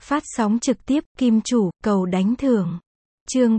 Phát sóng trực tiếp, Kim Chủ, cầu đánh thưởng. Chương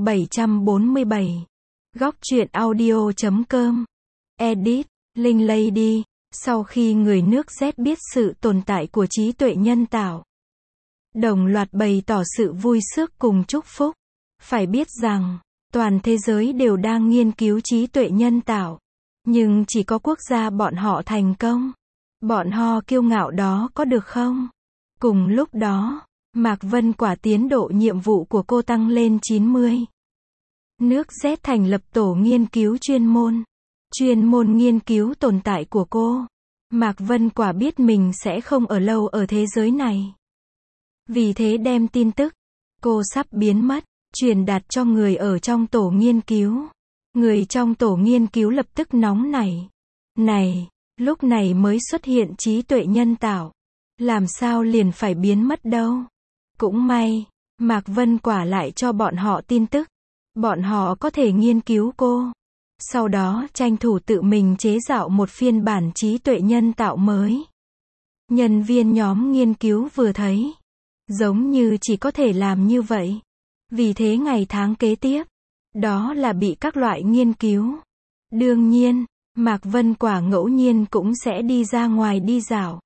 747. Góc truyện audio.com. Edit, Linh Lady. Sau khi người nước Z biết sự tồn tại của trí tuệ nhân tạo, đồng loạt bày tỏ sự vui sức cùng chúc phúc. Phải biết rằng, toàn thế giới đều đang nghiên cứu trí tuệ nhân tạo. Nhưng chỉ có quốc gia bọn họ thành công. Bọn họ kiêu ngạo đó có được không? Cùng lúc đó, Mạc Vân Quả tiến độ nhiệm vụ của cô tăng lên 90. Nước Z thành lập tổ nghiên cứu chuyên môn nghiên cứu tồn tại của cô. Mạc Vân Quả biết mình sẽ không ở lâu ở thế giới này. Vì thế đem tin tức cô sắp biến mất, truyền đạt cho người ở trong tổ nghiên cứu. Người trong tổ nghiên cứu lập tức nóng nảy. Này, lúc này mới xuất hiện trí tuệ nhân tạo. Làm sao liền phải biến mất đâu. Cũng may, Mạc Vân Quả lại cho bọn họ tin tức. Bọn họ có thể nghiên cứu cô. Sau đó tranh thủ tự mình chế tạo một phiên bản trí tuệ nhân tạo mới. Nhân viên nhóm nghiên cứu vừa thấy, giống như chỉ có thể làm như vậy. Vì thế ngày tháng kế tiếp, đó là bị các loại nghiên cứu. Đương nhiên, Mạc Vân Quả ngẫu nhiên cũng sẽ đi ra ngoài đi dạo.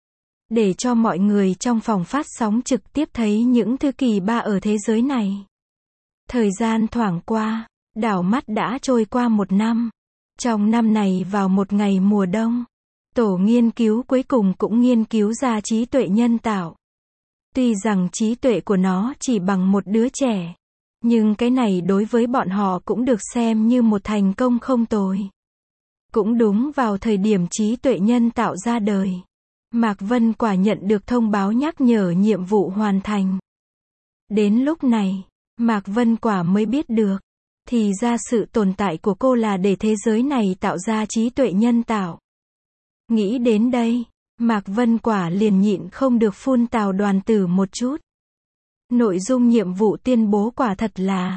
Để cho mọi người trong phòng phát sóng trực tiếp thấy những thứ kỳ ba ở thế giới này. Thời gian thoảng qua, đảo mắt đã trôi qua một năm. Trong năm này vào một ngày mùa đông, tổ nghiên cứu cuối cùng cũng nghiên cứu ra trí tuệ nhân tạo. Tuy rằng trí tuệ của nó chỉ bằng một đứa trẻ, nhưng cái này đối với bọn họ cũng được xem như một thành công không tồi. Cũng đúng vào thời điểm trí tuệ nhân tạo ra đời, Mạc Vân Quả nhận được thông báo nhắc nhở nhiệm vụ hoàn thành. Đến lúc này, Mạc Vân Quả mới biết được, thì ra sự tồn tại của cô là để thế giới này tạo ra trí tuệ nhân tạo. Nghĩ đến đây, Mạc Vân Quả liền nhịn không được phun tào Đoàn Tử một chút. Nội dung nhiệm vụ tuyên bố quả thật là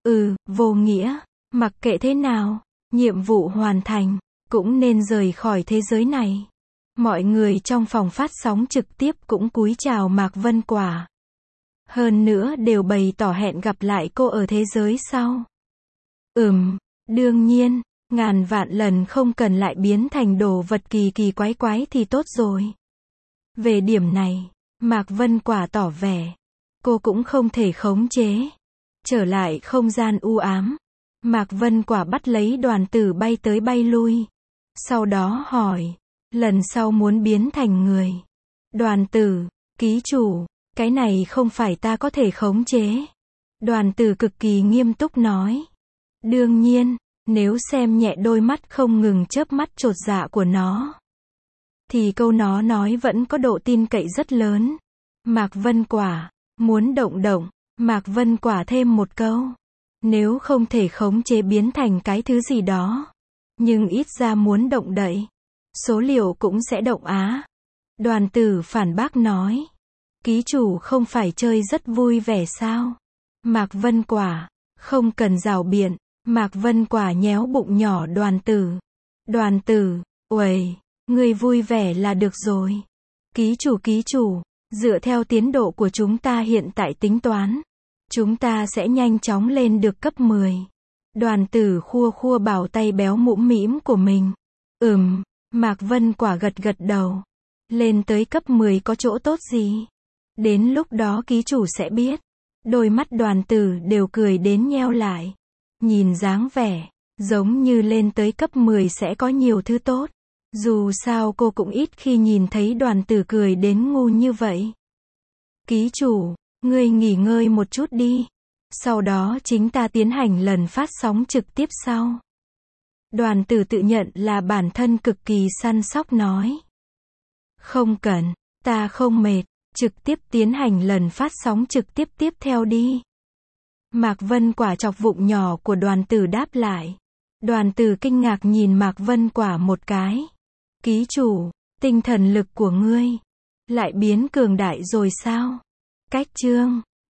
vô nghĩa. Mặc kệ thế nào, nhiệm vụ hoàn thành, cũng nên rời khỏi thế giới này. Mọi người trong phòng phát sóng trực tiếp cũng cúi chào Mạc Vân Quả. Hơn nữa đều bày tỏ hẹn gặp lại cô ở thế giới sau. Đương nhiên, ngàn vạn lần không cần lại biến thành đồ vật kỳ kỳ quái quái thì tốt rồi. Về điểm này, Mạc Vân Quả tỏ vẻ, cô cũng không thể khống chế. Trở lại không gian u ám, Mạc Vân Quả bắt lấy Đoàn Tử bay tới bay lui. Sau đó hỏi, lần sau muốn biến thành người. Đoàn Tử, ký chủ, cái này không phải ta có thể khống chế. Đoàn Tử cực kỳ nghiêm túc nói. Đương nhiên, nếu xem nhẹ đôi mắt không ngừng chớp mắt chột dạ của nó, thì câu nó nói vẫn có độ tin cậy rất lớn. Mạc Vân Quả, muốn động, Mạc Vân Quả thêm một câu. Nếu không thể khống chế biến thành cái thứ gì đó, nhưng ít ra muốn động đậy, số liệu cũng sẽ động á. Đoàn Tử phản bác nói. Ký chủ không phải chơi rất vui vẻ sao? Mạc Vân Quả, không cần rào biện. Mạc Vân Quả nhéo bụng nhỏ Đoàn Tử. Đoàn Tử, uầy, người vui vẻ là được rồi. Ký chủ, dựa theo tiến độ của chúng ta hiện tại tính toán, chúng ta sẽ nhanh chóng lên được cấp 10. Đoàn Tử khua bảo tay béo mũm mĩm của mình. Mạc Vân Quả gật đầu. Lên tới cấp 10 có chỗ tốt gì? Đến lúc đó ký chủ sẽ biết. Đôi mắt Đoàn Tử đều cười đến nheo lại. Nhìn dáng vẻ, giống như lên tới cấp 10 sẽ có nhiều thứ tốt. Dù sao cô cũng ít khi nhìn thấy Đoàn Tử cười đến ngu như vậy. Ký chủ, ngươi nghỉ ngơi một chút đi. Sau đó chính ta tiến hành lần phát sóng trực tiếp sau. Đoàn Tử tự nhận là bản thân cực kỳ săn sóc nói. Không cần, ta không mệt, trực tiếp tiến hành lần phát sóng trực tiếp tiếp theo đi. Mạc Vân Quả chọc vụng nhỏ của Đoàn Tử đáp lại. Đoàn Tử kinh ngạc nhìn Mạc Vân Quả một cái. Ký chủ, tinh thần lực của ngươi lại biến cường đại rồi sao? Cách chương